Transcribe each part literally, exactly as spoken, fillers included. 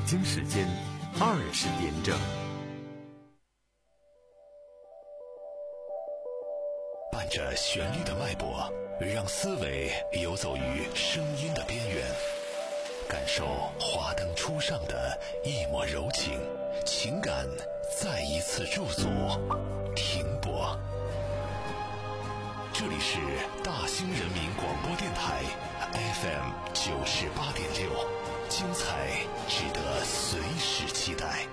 京时间二十点整。 伴着旋律的脉搏，让思维游走于声音的边缘，感受华灯初上的一抹柔情，情感再一次驻足停泊。这里是大兴人民广播电台 F M 九十八点六，精彩值得随时期待。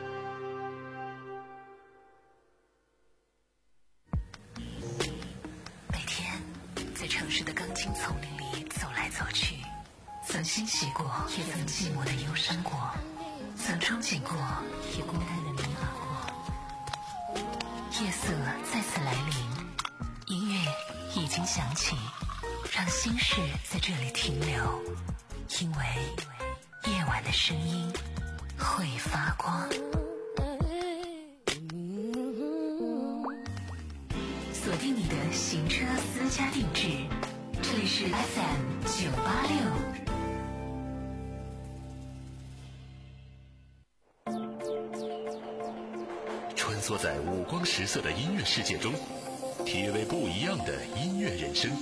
每天在城市的钢筋丛林里走来走去，曾欣喜过，也曾寂寞的忧伤过，曾憧憬过，也孤单的迷茫过。夜色再次来临，音乐已经响起，让心事在这里停留，因为夜晚的声音会发光。锁定你的行车私家定制，这里是 F M 九八六。 穿梭在五光十色的音乐世界中，体味不一样的音乐人生。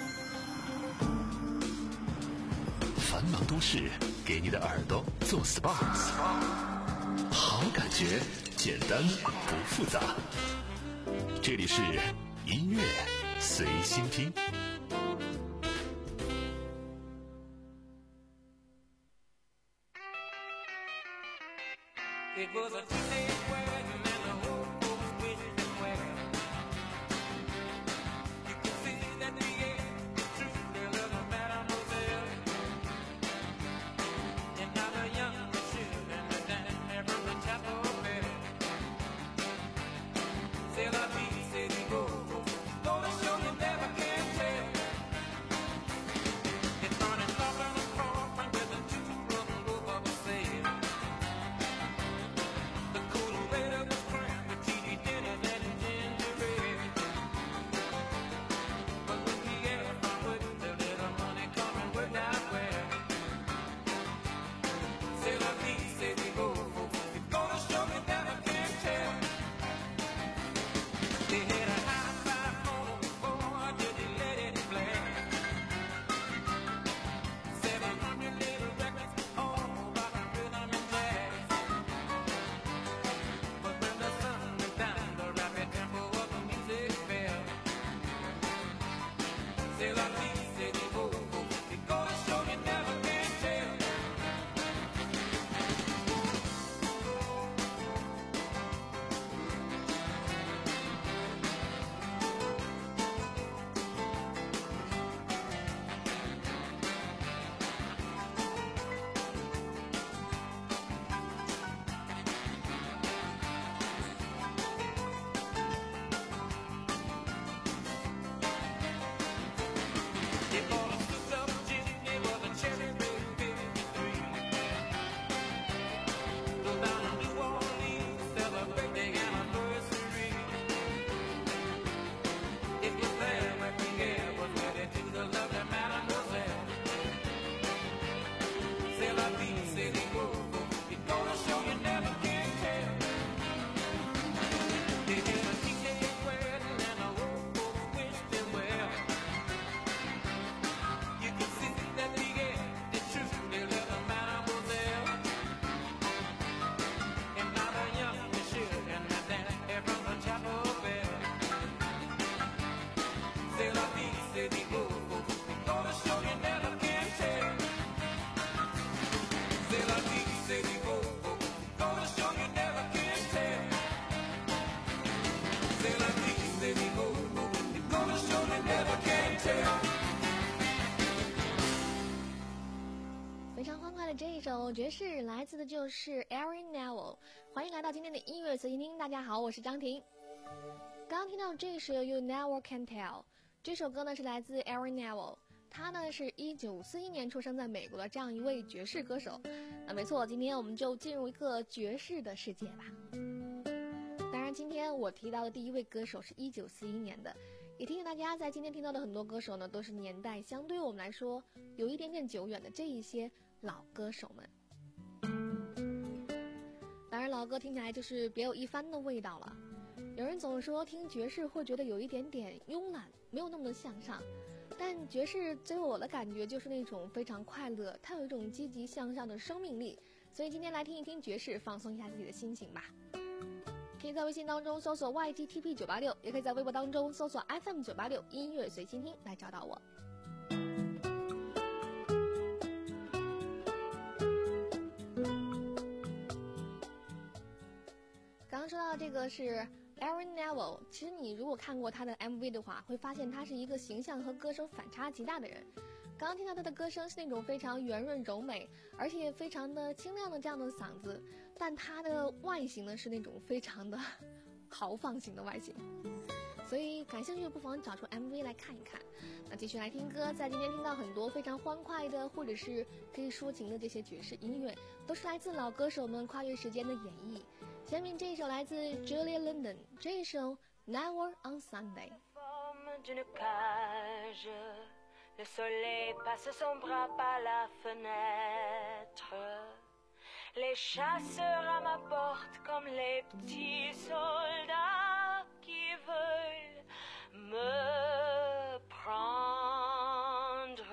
繁忙都市给你的耳朵做 S P A， 好感觉简单不复杂。这里是音乐随心听。 It was a teenage wedding and the whole folks wished them well. You could see that the air, the truth, they love a mademoiselle. And now the young Michelle and the dance there from the chapel bell. C'est la vie, c'est du go. Gonna show you never can tell. It's burning up on the coffin with the two brothers both of us sail. The cool weather was cramped with T V dinners and ginger ale. But when we ever found with the little money coming, we're not well. C'est la vie, c'est du go. It's gonna show you never can tell. They had a high five photo before, did they let it flare? Seven hundred little records, all about the rhythm and jazz. But when the sun went down, the rapid tempo of the music fell. C'est la vie, c'est du go. It's gonna show you never can tell. They bought a souped up gin, it was a cherry red fifty-three. Go down to New Orleans, celebrate their anniversary. It was there where Pierre was wedded to the lovely mademoiselle. C'est la vie, c'est the go. It's gonna show you never can tell. They had a teenage wedding and the old folks wished them well. You can see that the air, the truth, they love a mademoiselle. And now the young Michelle and the dance here from the chapel bell. C'est la vie, c'est the go. It's gonna show you never can tell. C'est la vie, c'est the go. It's gonna show you never can tell. C'est la vie, c'est the go. It's gonna show you never can tell. 非常欢快的这一首爵士来自的就是 Aaron Neville。 欢迎来到今天的音乐随心听，大家好，我是张婷。刚刚听到这首 You Never Can Tell， 这首歌呢是来自 Aaron Neville， 他呢是一九四一年出生在美国的这样一位爵士歌手。那没错，今天我们就进入一个爵士的世界吧。当然今天我提到的第一位歌手是一九四一年的，也提醒大家在今天听到的很多歌手呢都是年代相对于我们来说有一点点久远的这一些老歌手们。 老歌听起来就是别有一番的味道了。有人总说听爵士会觉得有一点点慵懒，没有那么的向上，但爵士对我的感觉就是那种非常快乐，它有一种积极向上的生命力。所以今天来听一听爵士，放松一下自己的心情吧。可以在微信当中搜索 Y G T P 九八六， 也可以在微博当中搜索 F M 九八六 音乐随心听来找到我。刚刚说到这个是 Aaron Neville， 其实你如果看过他的 M V 的话，会发现他是一个形象和歌声反差极大的人。刚刚听到他的歌声是那种非常圆润柔美，而且非常的清亮的这样的嗓子，但他的外形呢是那种非常的豪放型的外形。所以感兴趣的不妨找出 M V 来看一看。那继续来听歌，在今天听到很多非常欢快的或者是可以抒情的这些爵士音乐，都是来自老歌手们跨越时间的演绎。下面这一首来自 Julia London， 这一首 Never on Sunday。 Le soleil passe son bras par la fenêtre. Les chasseurs à ma porte comme les petits soldats qui veulent me prendre.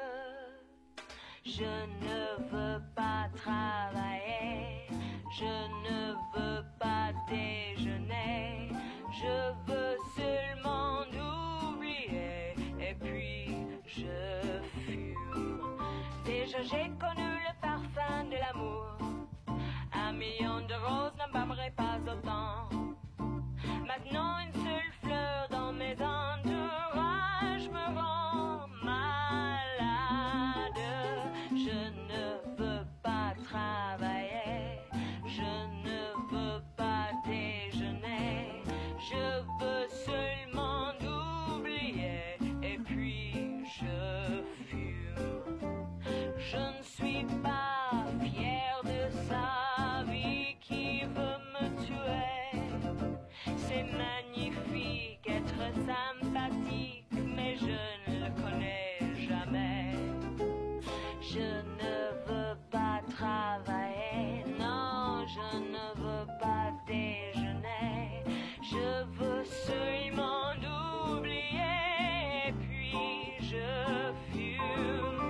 Je ne veux pas travailler, je ne veux pas déjeuner, je veux seulement oublier et puis je fume. Déjà j'ai connu le parfum de l'amour. Un million de roses n'embaumerait pas autant. Maintenant une seule fleur dans mes entourages me rend malade. Je ne veux pas travailler, je ne veux pas déjeuner, je veux seulement oublier et puis je fume. Je ne suis pas fière de sa vie qui veut me tuer. C'est magnifique être sympathique, mais je ne le connais jamais. Je ne veux pas travailler, non, je ne veux pas déjeuner. Je veux seulement oublier et puis je fume.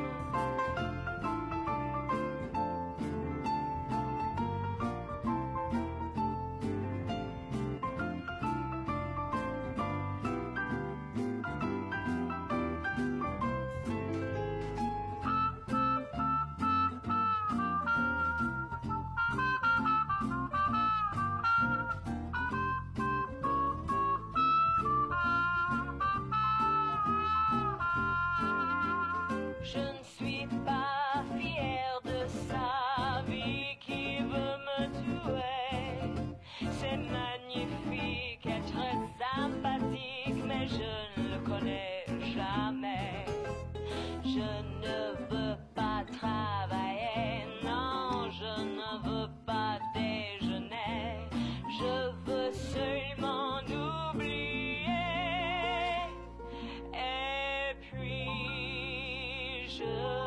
Je ne suis pas fière de sa vie qui veut me tuer. C'est magnifique être sympathique, mais je ne le connais jamais. Je ne veux pas travailler, non, je ne veux pas déjeuner. Je veux seulement oublier et puis je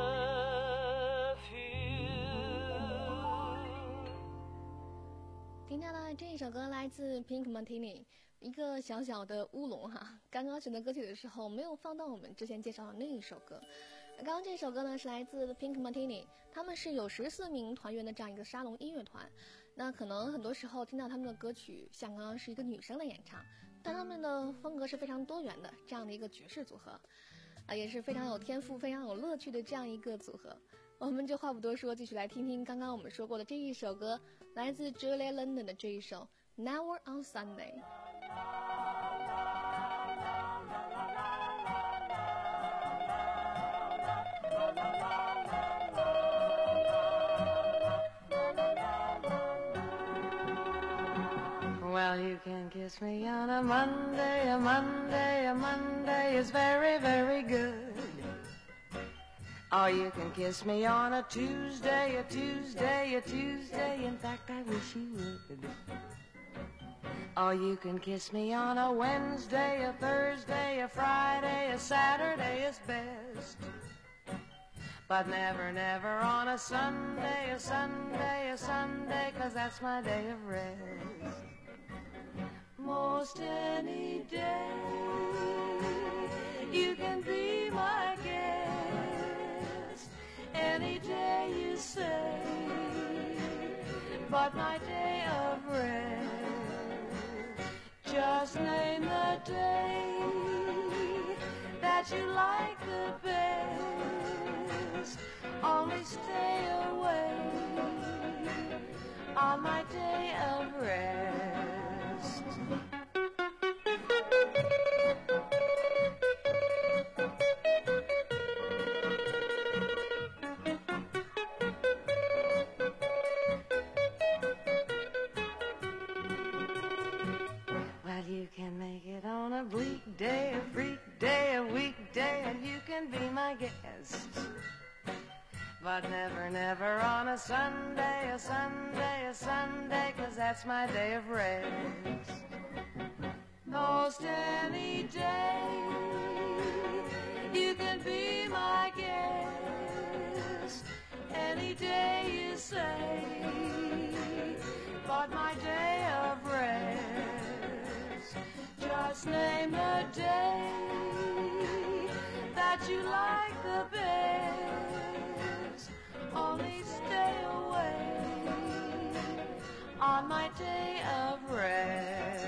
fume。 听到的这一首歌来自 Pink Martini， 一个小小的乌龙哈。刚刚选择歌曲的时候没有放到我们之前介绍的那一首歌。刚刚这首歌呢是来自 Pink Martini， 他们是有十四名团员的这样一个沙龙音乐团。那可能很多时候听到他们的歌曲，像刚刚是一个女生的演唱，但他们的风格是非常多元的，这样的一个爵士组合，啊，也是非常有天赋、非常有乐趣的这样一个组合。我们就话不多说，继续来听听刚刚我们说过的这一首歌，来自 Julia London 的这一首 Never on Sunday。Well, you can kiss me on a Monday, a Monday, a Monday is very, very good. Or you can kiss me on a Tuesday, a Tuesday, a Tuesday, in fact I wish you would. Or you can kiss me on a Wednesday, a Thursday, a Friday, a Saturday is best. But never, never on a Sunday, a Sunday, a Sunday, 'cause that's my day of rest. Most any day you can be my guest, any day you say, but my day of rest. Just name the day that you like the best, only stay away on my day of rest. Well, you can make it on a bleak day, a freak day, a weekday, and you can be my guest. But never, never on a Sunday, a Sunday, a Sunday, 'cause that's my day of rest. Most any day you can be my guest, any day you say, but my day of rest. Just name the day that you like the best, only stay away on my day of rest.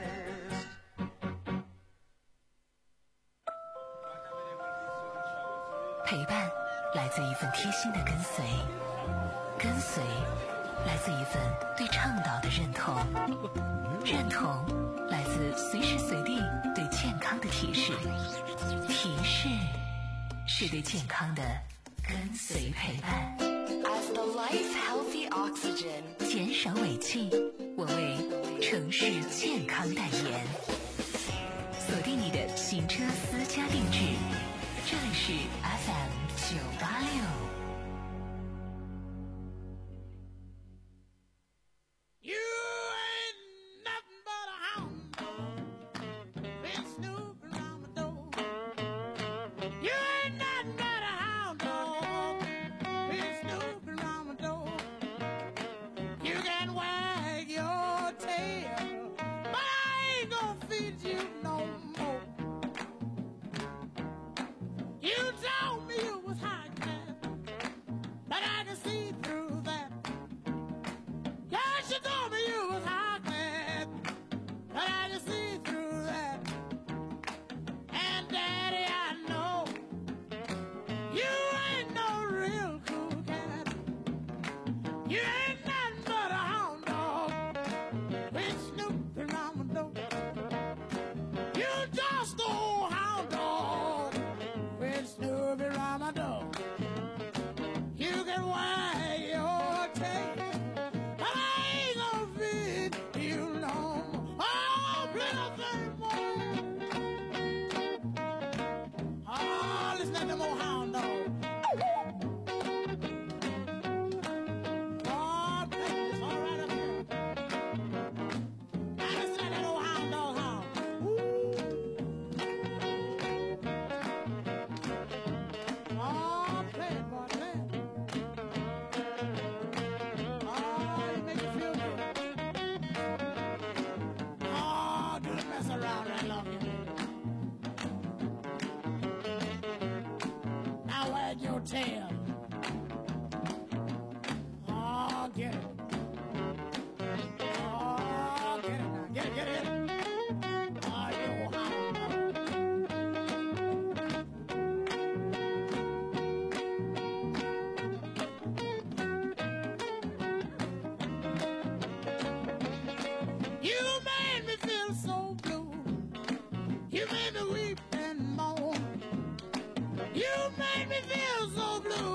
陪伴来自一份贴心的跟随，跟随来自一份对倡导的认同，认同来自随时随地对健康的提示，提示是对健康的跟随陪伴。 As the life healthy oxygen， 减少尾气，我为城市健康代言。锁定你的行车私家定制，这里是 F M 九八六。 tail. Oh, get it. Oh, get it now. Get it, get it, get it. Oh, you hound dog. You made me feel so blue. You made me weep and moan. You made me feel so blue.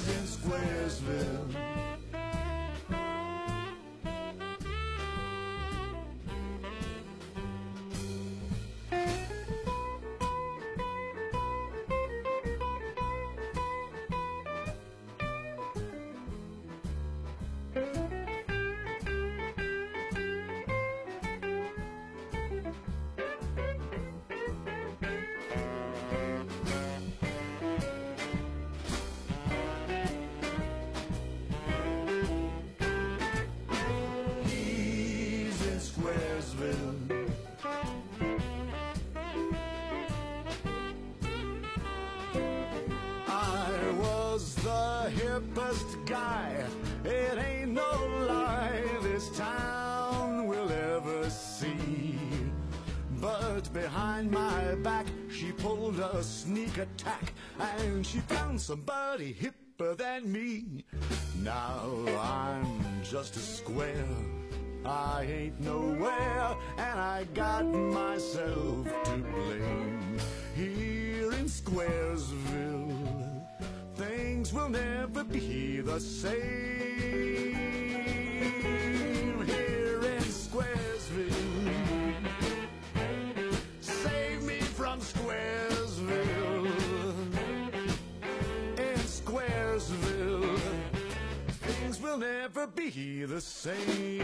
He's in Squaresville. Hippest guy, it ain't no lie this town will ever see. But behind my back she pulled a sneak attack, and she found somebody hipper than me. Now I'm just a square, I ain't nowhere, and I got myself to blame. Here in Squaresville, things will never be the same. Here in Squaresville, save me from Squaresville. In Squaresville, things will never be the same.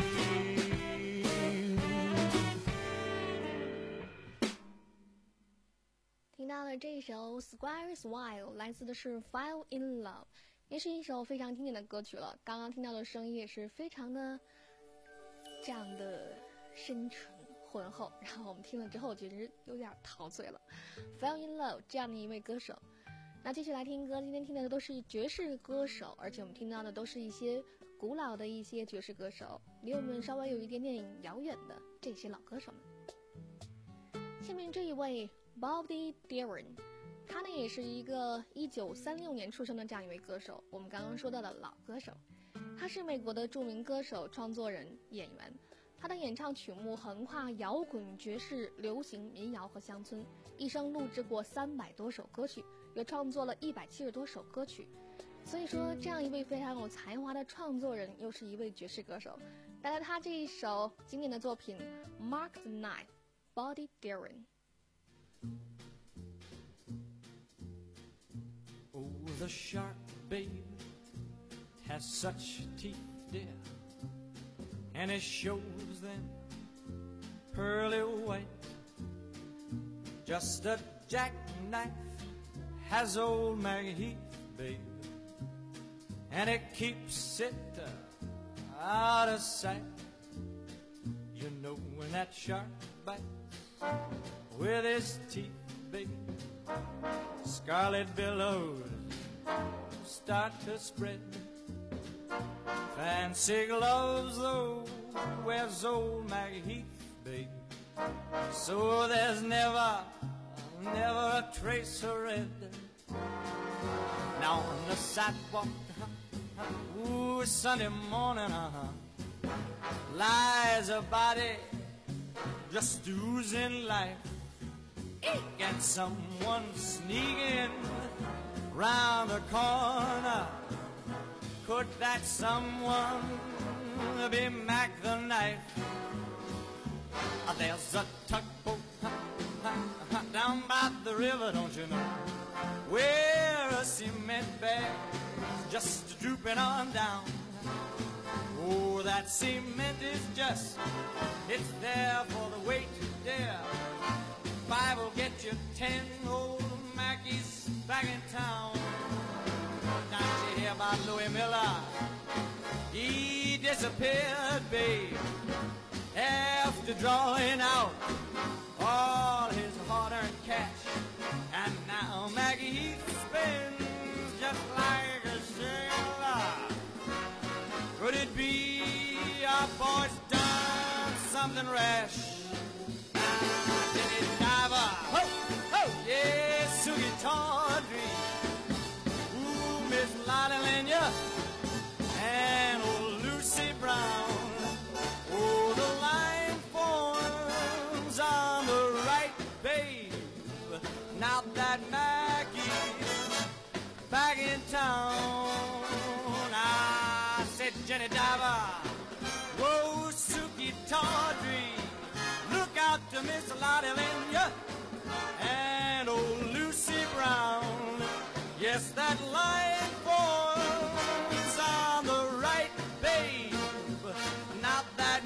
听到了这一首 Squares Wild 来自的是 Fall in Love， 也是一首非常经典的歌曲了。刚刚听到的声音也是非常的这样的深沉浑厚，然后我们听了之后觉得有点陶醉了。Fall in Love 这样的一位歌手。那继续来听歌，今天听到的都是爵士歌手，而且我们听到的都是一些古老的一些爵士歌手，离我们稍微有一点点遥远的这些老歌手们。下面这一位Bobby Darin， 他呢也是一个一九三六年出生的这样一位歌手，我们刚刚说到的老歌手。他是美国的著名歌手、创作人、演员，他的演唱曲目横跨摇滚、爵士、流行、民谣和乡村，一生录制过三百多首歌曲，也创作了一百七十多首歌曲。所以说，这样一位非常有才华的创作人，又是一位爵士歌手，带来他这一首经典的作品《Mark the Knife》，Bobby Oh, the shark, babe, has such teeth, dear, and it shows them pearly white. Just a jackknife has old Maggie Heath, babe, and it keeps it uh, out of sight. You know when that shark bites with his teeth, babe, scarlet billows start to spread. Fancy gloves, though, wears old Maggie Heath, babe, so there's never, never a trace of red. Now on the sidewalk, ooh, Sunday morning, uh-huh, lies a body just oozing life. And someone sneaking round the corner. Could that someone be Mac the Knife? There's a tugboat down by the river, don't you know, where a cement bag's just drooping on down. Oh, that cement is just, it's there for the weight to dare. Five will get you ten old Mackies back in town. Now you hear about Louis Miller? He disappeared, babe, after drawing out all his hard-earned cash. And now Maggie Heath spins just like a sailor. Could it be our boy's done something rash? Ho, ho, yes, Sugie Tawdry, ooh, Miss Lottie Lenya, and old Lucy Brown. Oh, the line forms on the right, babe. Now that Maggie's back in town. Jenny Diver, whoa, Suki Tawdry, look out to Miss Lottie Lenya, and old Lucy Brown. Yes, that light falls on the right, babe, not that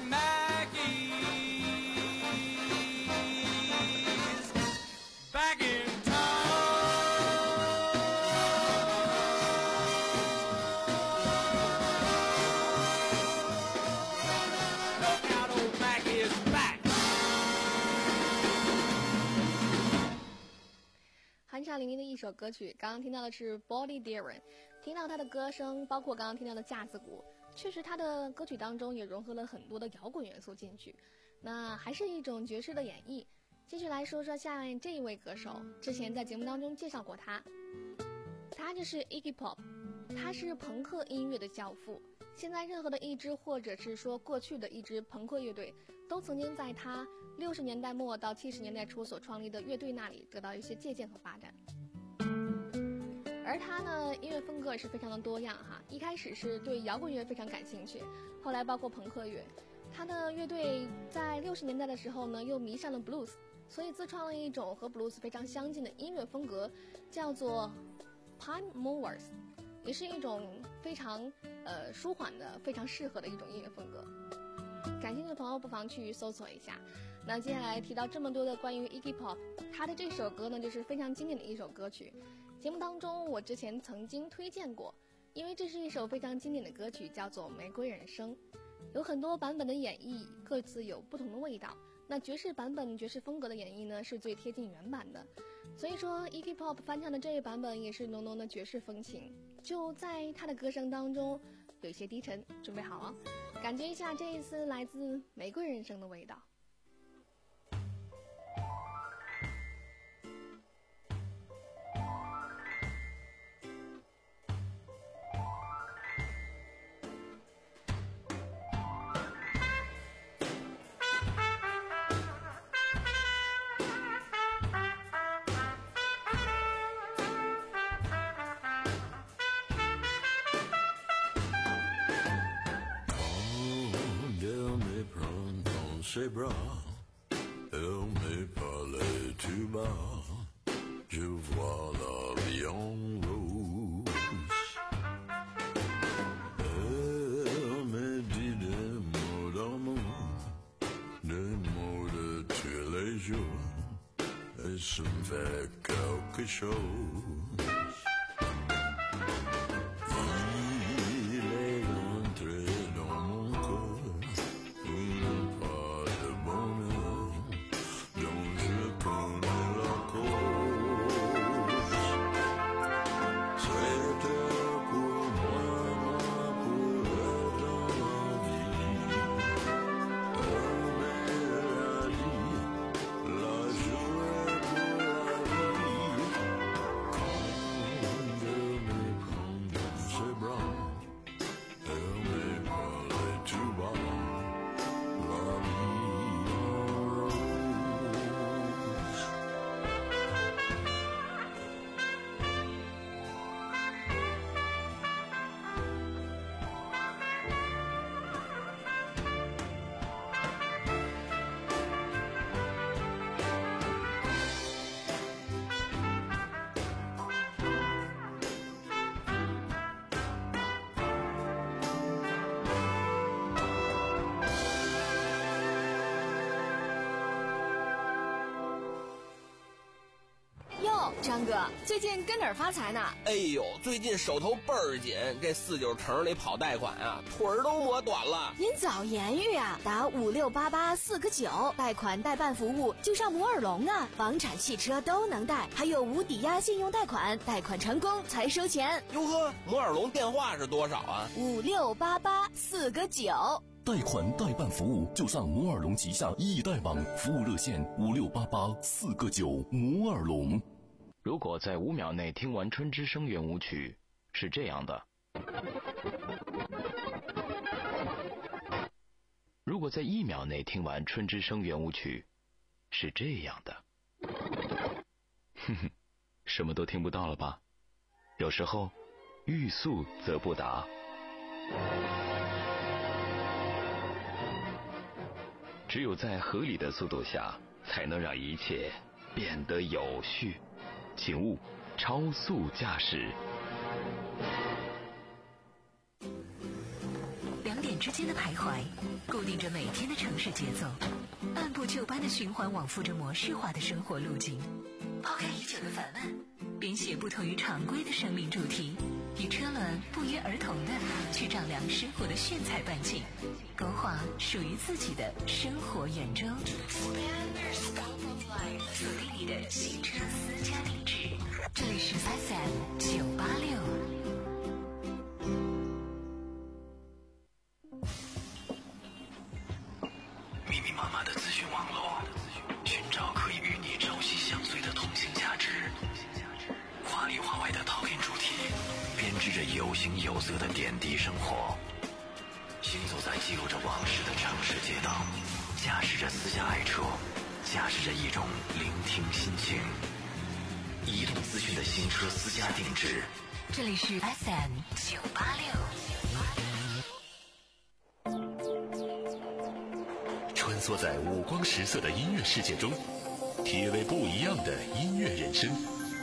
Maggie's back in 酣畅淋漓的一首歌曲，刚刚听到的是 Bobby Darin， 听到他的歌声，包括刚刚听到的架子鼓，确实他的歌曲当中也融合了很多的摇滚元素进去，那还是一种爵士的演绎。继续来说说下面这一位歌手，之前在节目当中介绍过他，他就是 Iggy Pop， 他是朋克音乐的教父。现在任何的一支或者是说过去的一支朋克乐队，都曾经在他六十年代末到七十年代初所创立的乐队那里得到一些借鉴和发展。而他呢，音乐风格是非常的多样哈，一开始是对摇滚乐非常感兴趣，后来包括朋克乐。他的乐队在六十年代的时候呢，又迷上了 blues， 所以自创了一种和 blues 非常相近的音乐风格，叫做 Pine Movers， 也是一种非常呃舒缓的、非常适合的一种音乐风格。感兴趣的朋友不妨去搜索一下。那接下来提到这么多的关于 Iggy Pop， 他的这首歌呢，就是非常经典的一首歌曲。节目当中我之前曾经推荐过，因为这是一首非常经典的歌曲，叫做《玫瑰人生》，有很多版本的演绎，各自有不同的味道。那爵士版本爵士风格的演绎呢，是最贴近原版的，所以说 Iggy Pop 翻唱的这一版本也是浓浓的爵士风情，就在他的歌声当中有一些低沉。准备好了，感觉一下这一次来自玫瑰人生的味道。 C'est bras, elle m'est parlé tout bas, je vois la vie en rose. Elle me dit des mots d'amour, des mots de tous les jours, et ça me fait quelque chose. 哟，张哥，最近跟哪儿发财呢？ 哎呦，最近手头倍儿紧，这四九城里跑贷款啊，腿儿都磨短了。 您早言语啊，打五六八八四个九，贷款代办服务就上摩尔龙啊，房产、汽车都能贷，还有无抵押信用贷款，贷款成功才收钱。 哟呵，摩尔龙电话是多少啊？ 五六八八四个九。 贷款代办服务就上摩尔龙旗下易贷网，服务热线五六八八四个九。摩尔龙。 如果在五秒内听完春之声圆舞曲，是这样的；如果在一秒内听完春之声圆舞曲，是这样的。哼哼，什么都听不到了吧？有时候欲速则不达。 只有在合理的速度下，才能让一切变得有序。请勿超速驾驶。 两点之间的徘徊，固定着每天的城市节奏，按部就班的循环往复着模式化的生活路径。抛开已久的烦闷，编写不同于常规的生命主题，与车轮不约而同的去丈量生活的炫彩半径，勾画属于自己的生活圆周。锁定你的新车私家定制，这里是 F M 九八六。 密密麻麻的资讯网络，寻找可以与你朝夕相随的通信价值。华里华外的讨论主题，编织着有形有色的点滴生活。行走在记录着往事的城市街道，驾驶着私家爱车，驾驶着一种聆听心情。移动资讯的新车私家定制， 这里是 F M 九八六。 穿梭在五光十色的音乐世界中，体味不一样的音乐人生。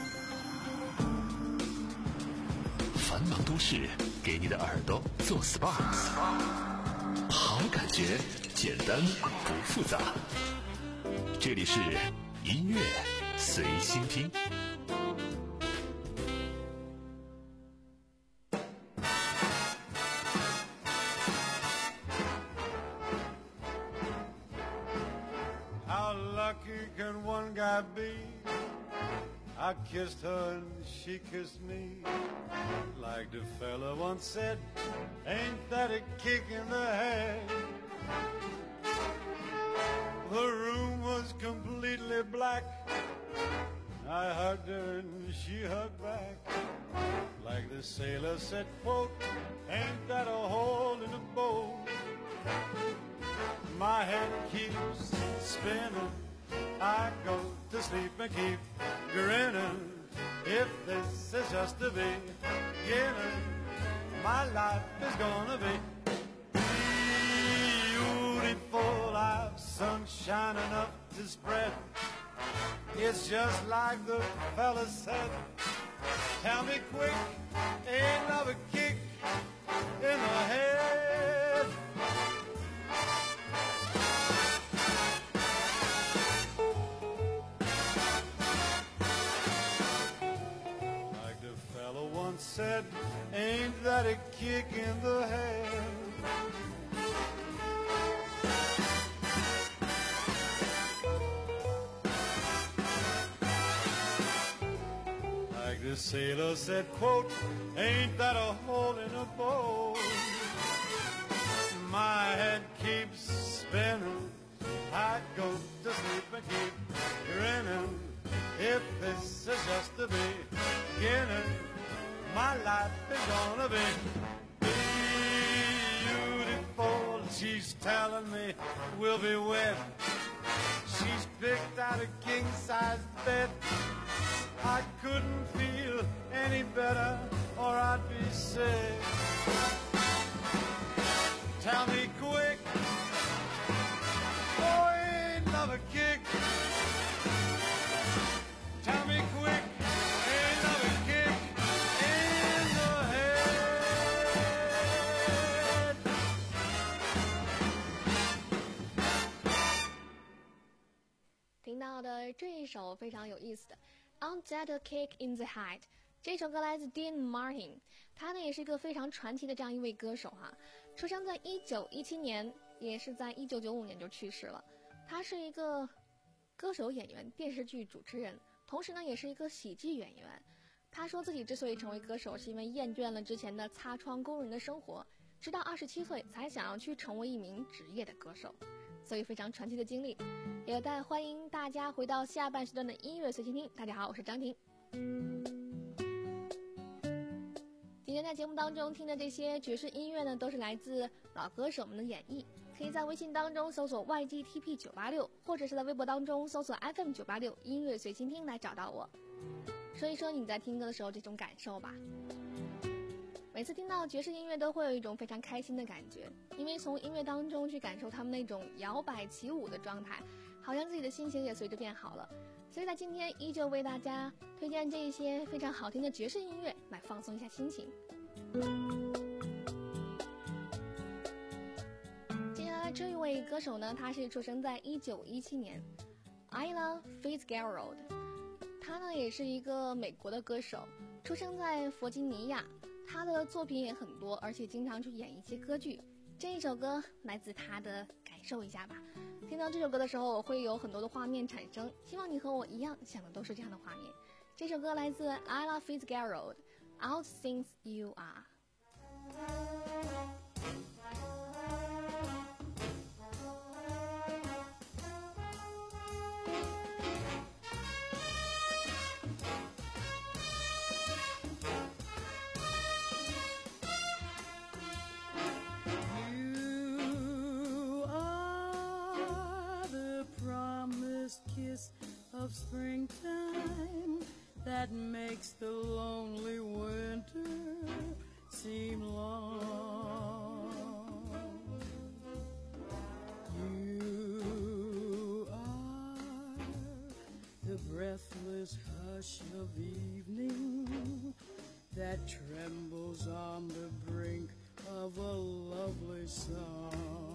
繁忙都市给你的耳朵做 S P A， 好感觉简单不复杂。这里是音乐随心听。 Can one guy be? I kissed her and she kissed me. Like the fella once said, ain't that a kick in the head? The room was completely black. I hugged her and she hugged back. Like the sailor said, quote, ain't that a hole in the boat? My head keeps spinning. I go to sleep and keep grinning. If this is just the beginning, my life is gonna be beautiful. I've sunshine enough to spread. It's just like the fella said. Tell me quick, ain't love a kick in the head? Said, ain't that a kick in the head? Like the sailor said, quote, ain't that a hole in a boat? My head keeps spinning. I go to sleep and keep grinning. If this is just the beginning, my life is gonna be beautiful. She's telling me we'll be wed. She's picked out a king-size bed. I couldn't feel any better or I'd be sick. Tell me quick, oh, ain't love a kick? Tell me quick, ain't love a kick in the head? 听到的这一首非常有意思的 On That a Kick in the Head， 这首歌来自 Dean Martin， 他呢也是一个非常传奇的这样一位歌手哈、啊，出生在一九一七年，也是在一九九五年就去世了。他是一个歌手、演员、电视剧主持人，同时呢也是一个喜剧演员。他说自己之所以成为歌手，是因为厌倦了之前的擦窗工人的生活，直到二十七岁才想要去成为一名职业的歌手，所以非常传奇的经历。也带欢迎大家回到下半时段的音乐随心听。大家好，我是张婷。今天在节目当中听的这些爵士音乐呢，都是来自老歌手们的演绎。可以在微信当中搜索 Y G T P 九八六， 或者是在微博当中搜索 F M 九八六 音乐随心听来找到我，说一说你在听歌的时候这种感受吧。 每次听到爵士音乐都会有一种非常开心的感觉，因为从音乐当中去感受他们那种摇摆起舞的状态，好像自己的心情也随着变好了。所以在今天依旧为大家推荐这一些非常好听的爵士音乐，来放松一下心情。接下来这一位歌手呢，他是出生在一九一七年 Ella Fitzgerald， 他呢也是一个美国的歌手，出生在弗吉尼亚，他的作品也很多，而且经常去演一些歌剧。这一首歌来自他的，感受一下吧。听到这首歌的时候，我会有很多的画面产生，希望你和我一样想的都是这样的画面。这首歌来自 Ella Fitzgerald， Out Since You Are。 Kiss of springtime that makes the lonely winter seem long. You are the breathless hush of evening that trembles on the brink of a lovely song.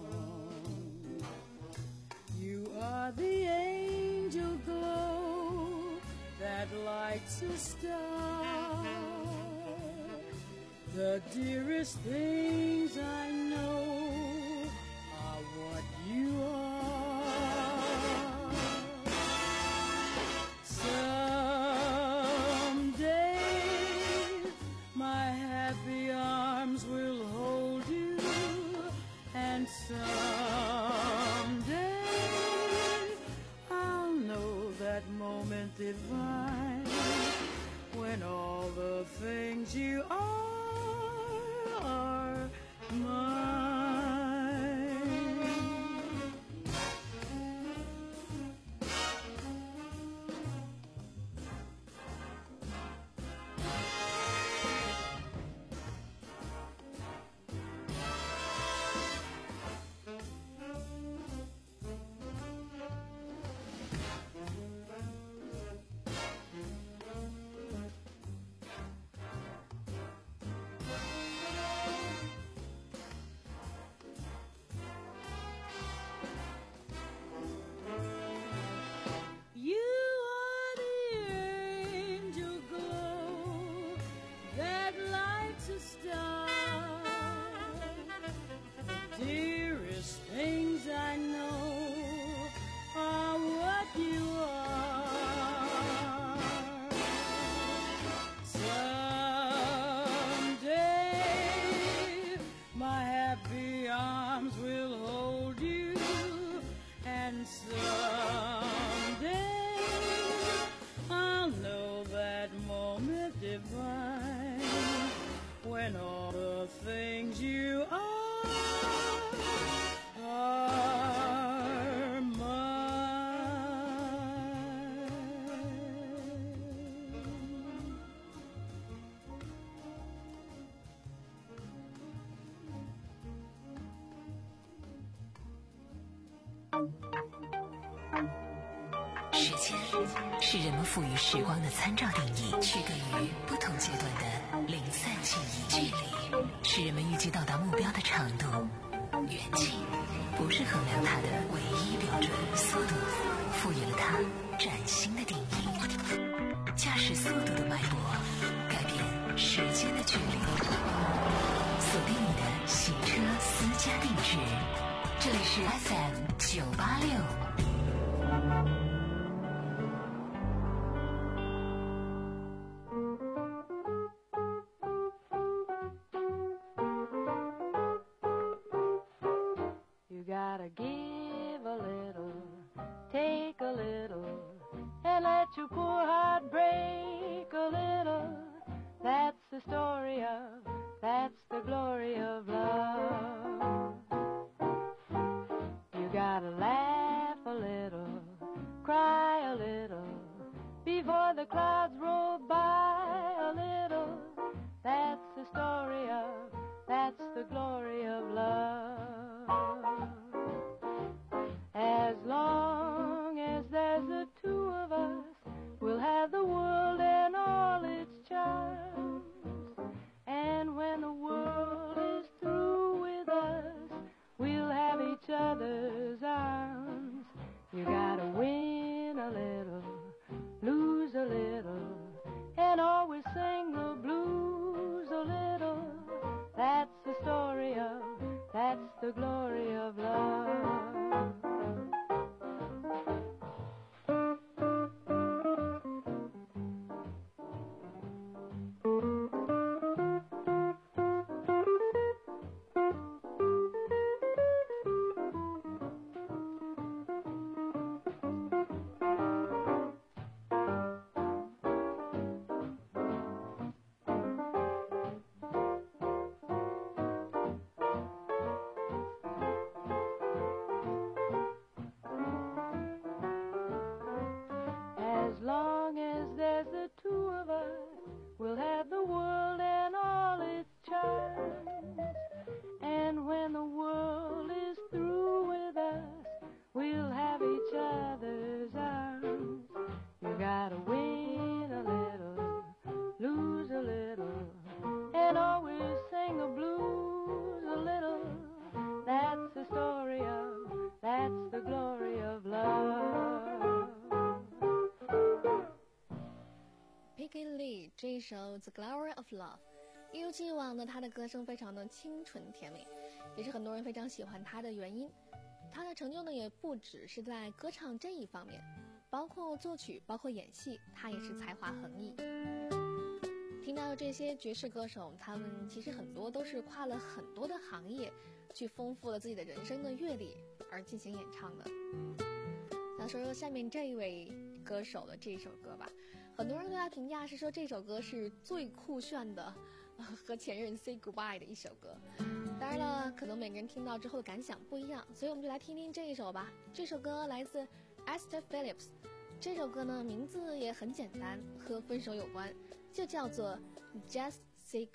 You are the angel glow that lights a star. The dearest things I know are what you are. Someday my happy arms will hold you, and someday that moment divine when all the things you are are mine. When all the things you are are mine. 时间是人们赋予时光的参照定义，区隔于不同阶段的零散记忆。距离是人们预计到达目标的长度，远近不是衡量它的唯一标准。速度赋予了它崭新的定义。驾驶速度的脉搏，改变时间的距离。锁定你的行车私家定制，这里是 F M 九八六。 Gotta give a little, take a little, and let your poor heart break a little. That's the story of, that's the glory of love. You gotta laugh a little, the glory of love. As long as there's the two of us, we'll have the world and all its charms. And when the world is through with us, we'll have each other's arms. You gotta win a little, lose a little, and always sing the blues a little. That's the story of, that's the glory of love. As long as there's the two of us, we'll have the world and all its charms. And when the world is through with us, we'll have each other's arms. You gotta win a little, lose a little, and always sing the blues a little. That's the story of, that's the glory of love. Peggy Lee 这一首《The Glory of Love》，一如既往的，她的歌声非常的清纯甜美，也是很多人非常喜欢她的原因。她的成就呢，也不只是在歌唱这一方面，包括作曲，包括演戏，她也是才华横溢。听到的这些爵士歌手，他们其实很多都是跨了很多的行业，去丰富了自己的人生的阅历而进行演唱的。那说说下面这一位歌手的这一首歌吧。很多人对他评价是说这首歌是最酷炫的、呃、和前任 say goodbye 的一首歌。当然了，可能每个人听到之后的感想不一样，所以我们就来听听这一首吧。这首歌来自 Esther Phillips， 这首歌呢名字也很简单，和分手有关，就叫做 Just Say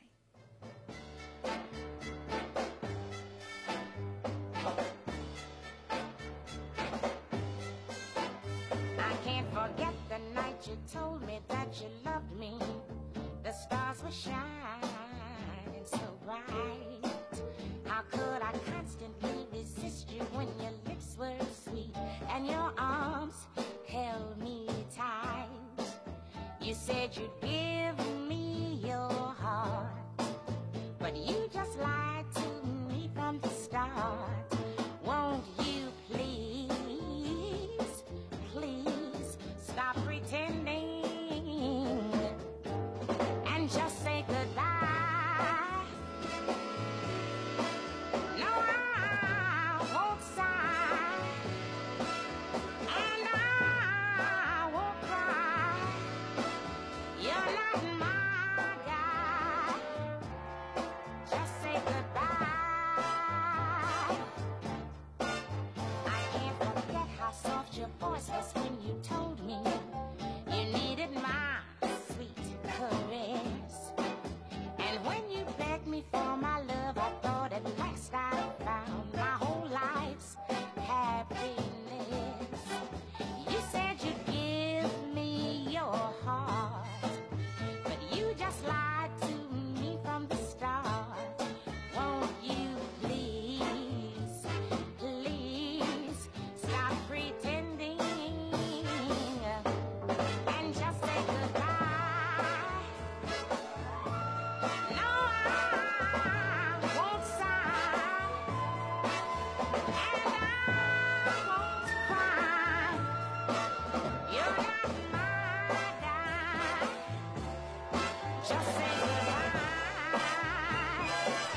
Goodbye。I can't forget the night you told me that you loved me. The stars were shining so bright. How could I constantly resist you when your lips were sweet and your arms held me tight? You said you'd give me your heart, but you just lied to me from the start. Won't you please, please stop pretending and just say goodbye? No, I won't sigh, and I won't cry. You're not my guy. Just say goodbye. I can't forget how soft your voice was when you told me you needed my sweet caress. And when you begged me for my love, I thought at last I found my whole life's happiness. You said you'd give me your heart, but you just lied to me from the start. Won't you please, please stop pretending and just say goodbye? No, I won't sigh, and I won't cry. You're not my guy. Just say goodbye.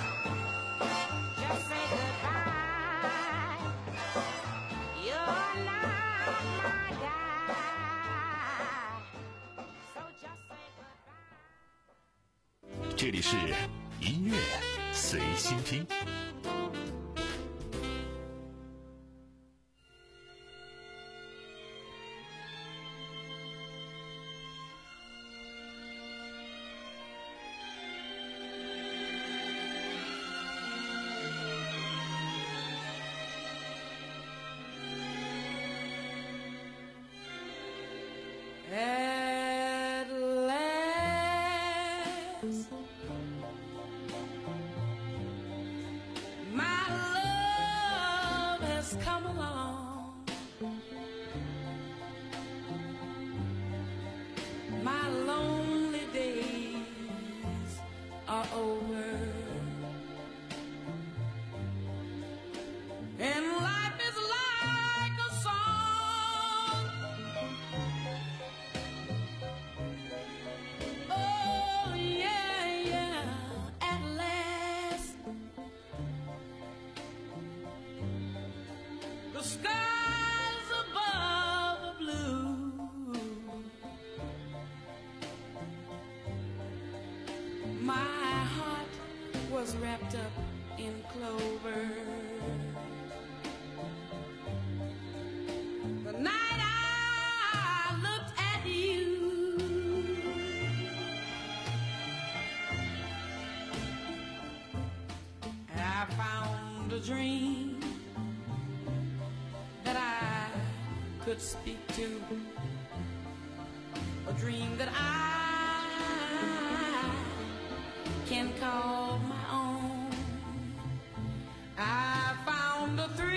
Just say goodbye. You're not my guy. So just say goodbye. 这里是音乐随心听。 skies above are blue. My heart was wrapped up in clover. The night I looked at you, I found a dream that I could speak to, a dream that I can call my own. I found a thrill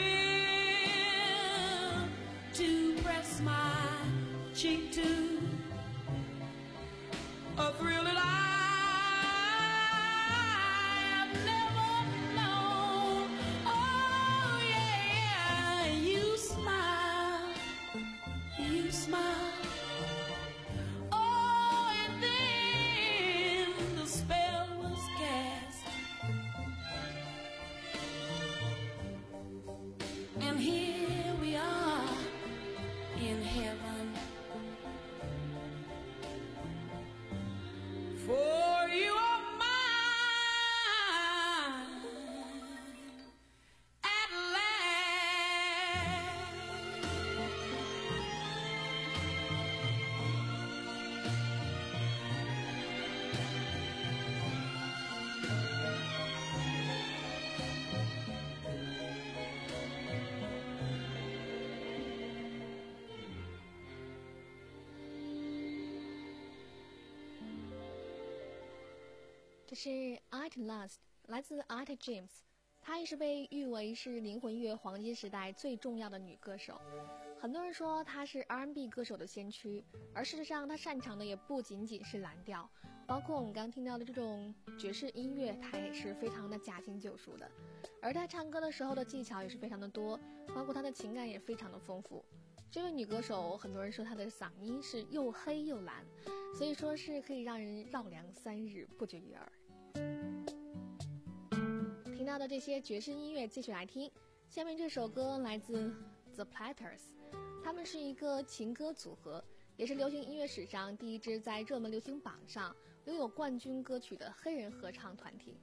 to press my cheek to, a thrill that I have never known. Oh yeah, you smile, you smile. Oh, and then the spell was cast, and here we are in heaven. For you are mine at last. 这是 At Last 来自 Etta James， 她也是被誉为是灵魂乐黄金时代最重要的女歌手。很多人说她是 R and B 歌手的先驱，而事实上她擅长的也不仅仅是蓝调，包括我们刚听到的这种爵士音乐，她也是非常的驾轻就熟的。而她唱歌的时候的技巧也是非常的多，包括她的情感也非常的丰富。这位女歌手，很多人说她的嗓音是又黑又蓝，所以说是可以让人绕梁三日不绝于耳。听到的这些爵士音乐继续来听，下面这首歌来自 The Platters， 他们是一个情歌组合，也是流行音乐史上第一支在热门流行榜上拥有冠军歌曲的黑人合唱团体。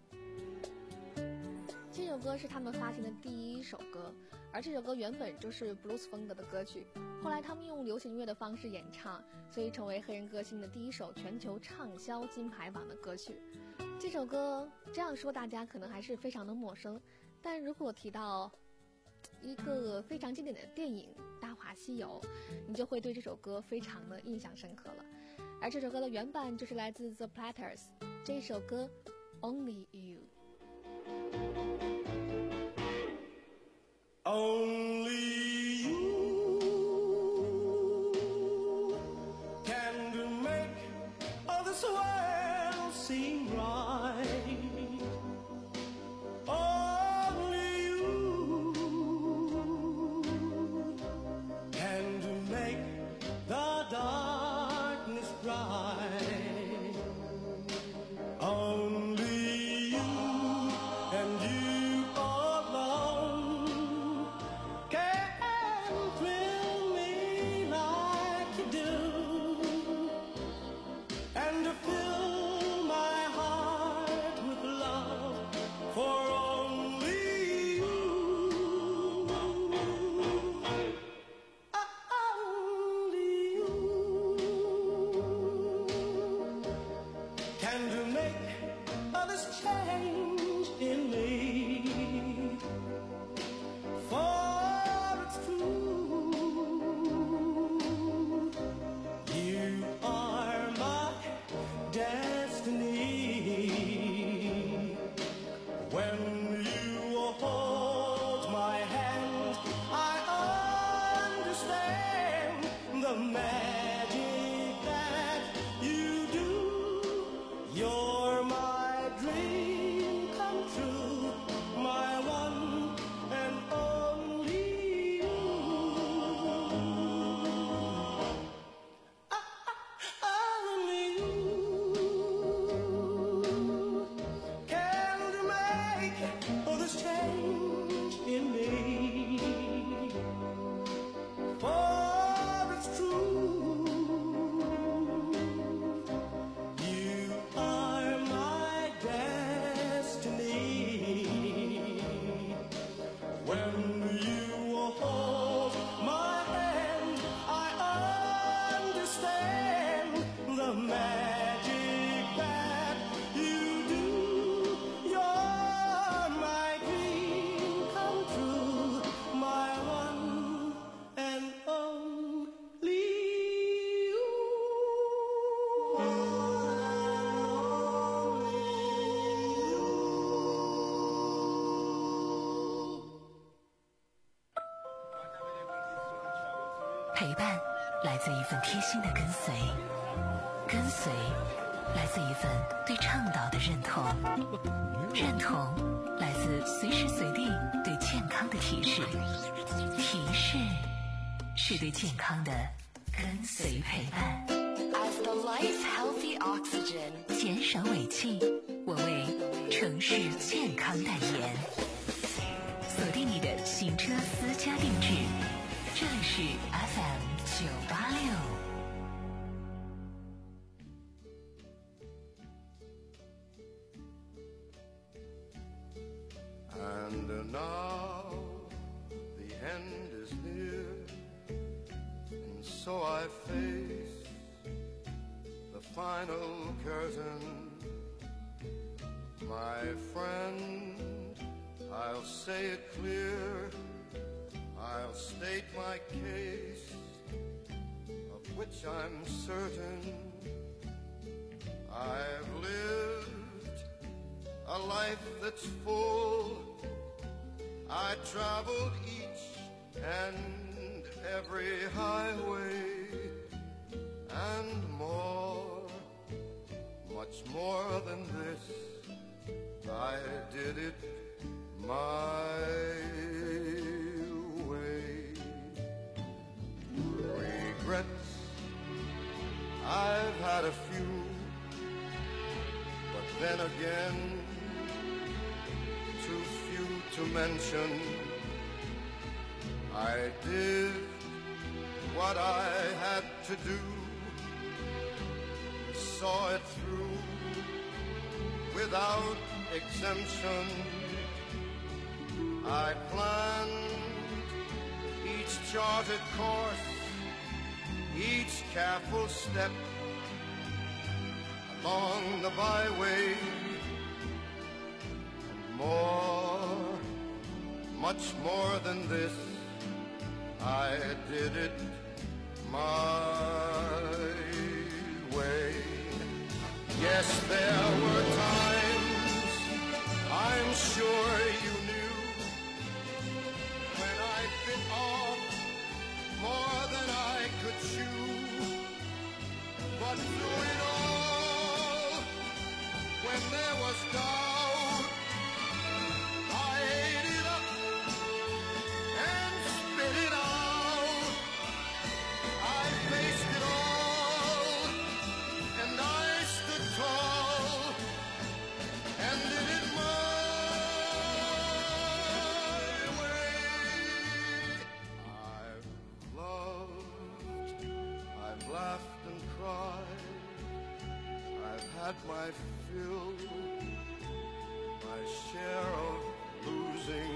这首歌是他们发行的第一首歌，而这首歌原本就是 blues 风格的歌曲，后来他们用流行乐的方式演唱，所以成为黑人歌星的第一首全球畅销金牌榜的歌曲。这首歌这样说大家可能还是非常的陌生，但如果提到一个非常经典的电影《大话西游》，你就会对这首歌非常的印象深刻了。而这首歌的原版就是来自 The Platters， 这首歌 Only You。Only you can make all this world seem right. Only you can make the darkness bright. Only you and you alone can thrill me like you do, and to fill my heart with love for only you. Only you can to make others change in me. For it's true, you are my destiny. When you hold my hand, I understand the magic that you do. You're my dream come true, my one and only you. Only you can make 陪伴来自一份贴心的跟随，跟随来自一份对倡导的认同，认同来自随时随地对健康的提示，提示是对健康的跟随陪伴。 As the life healthy oxygen， 减少尾气，我为城市健康代言。锁定你的行车私家定制，这里是 F M 九八六。 And now the end is near, and so I face the final curtain. My friend, I'll say it clear, I'll state my case, of which I'm certain. I've lived a life that's full. I traveled each and every highway and more, much more than this. I did it my way. Regrets, I've had a few, but then again, too few to mention. I did what I had to do, saw it through without exemption. I planned each charted course, each careful step along the byway, and more, much more than this, I did it my way. Yes, there were times, I'm sure you knew, when I bit off more than I could chew. But through it all, when there was doubt, I ate it up and spit it out. I faced it all, and I stood tall, and did it my way. I've loved, I've laughed and cried, I've had my fill, my share of losing,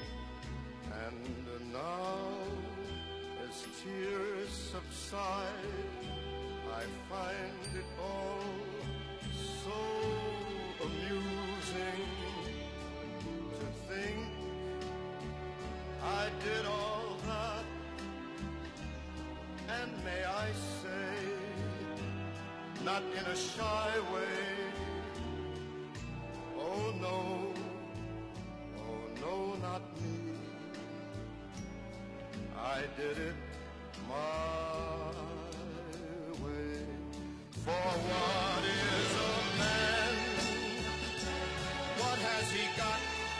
and now as tears subside, I find it all so amusing to think I did all that, and may I say, not in a shy way, oh no, oh no, not me. I did it my way. For what is a man? What has he got?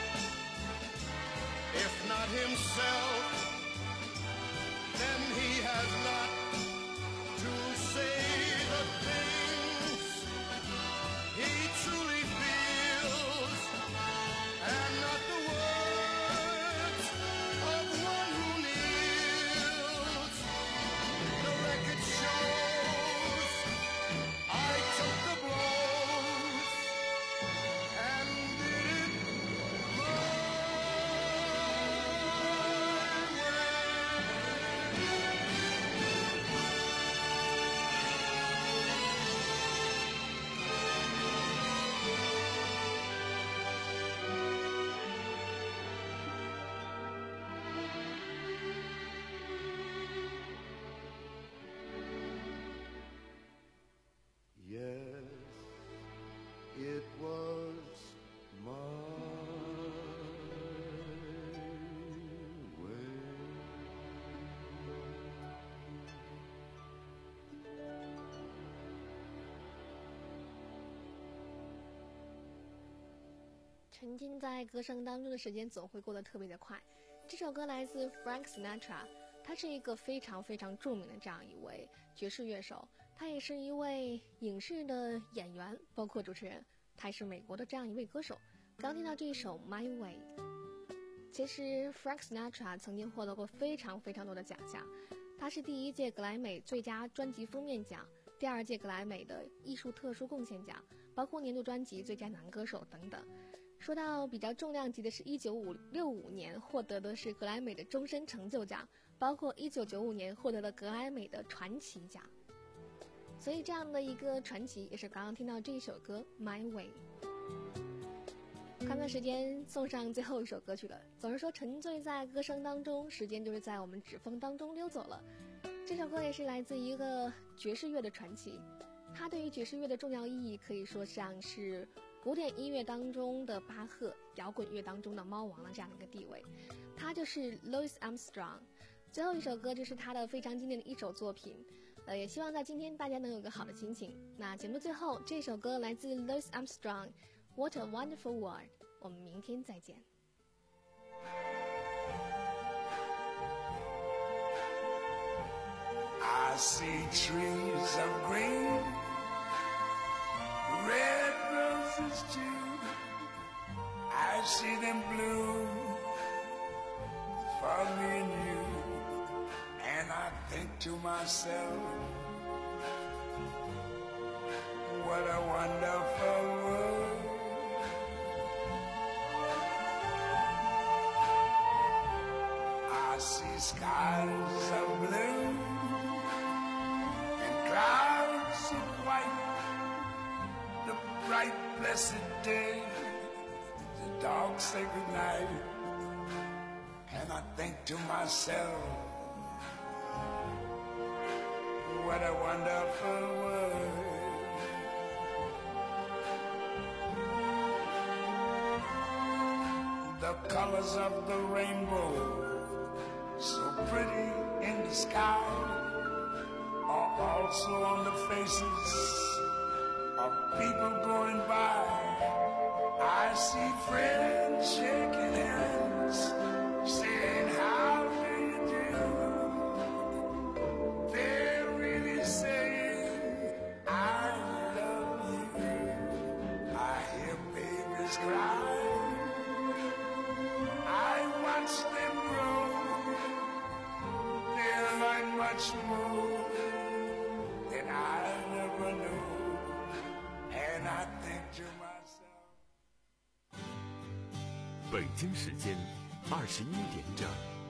If not himself, then he has not to say the things he truly feels, and not the words of one who kneels. The record shows I took the blows and did it my way. 沉浸在歌声当中的时间总会过得特别的快。这首歌来自 Frank Sinatra， 他是一个非常非常著名的这样一位爵士乐手，他也是一位影视的演员，包括主持人，他也是美国的这样一位歌手。刚听到这一首 My Way， 其实 Frank Sinatra 曾经获得过非常非常多的奖项，他是第一届格莱美最佳专辑封面奖，第二届格莱美的艺术特殊贡献奖，包括年度专辑最佳男歌手等等。说到比较重量级的是一九六五年获得的是格莱美的终身成就奖，包括一九九五年获得了格莱美的传奇奖。所以这样的一个传奇也是刚刚听到这一首歌 My Way。 看看时间，送上最后一首歌曲了。总是说沉醉在歌声当中，时间就是在我们指缝当中溜走了。这首歌也是来自一个爵士乐的传奇，它对于爵士乐的重要意义可以说像是古典音乐当中的巴赫，摇滚乐当中的猫王的这样的一个地位。他就是 Louis Armstrong。 最后一首歌就是他的非常经典的一首作品，呃，也希望在今天大家能有一个好的心情。那节目最后这首歌来自 Louis Armstrong， What a Wonderful World。 我们明天再见。 I see trees of green, red roses too. I see them bloom for me and you. And I think to myself, what a wonderful world. I see skies of blue and clouds of white, the bright blessed day, the dark sacred night. And I think to myself, what a wonderful world. The colors of the rainbow, so pretty in the sky, are also on the faces of people going by. I see friends shaking hands, saying how do you do. They're really saying I love you. I hear babies cry, I watch them grow. They learn much more than I never knew. And I think to myself. 北京时间二十一点整。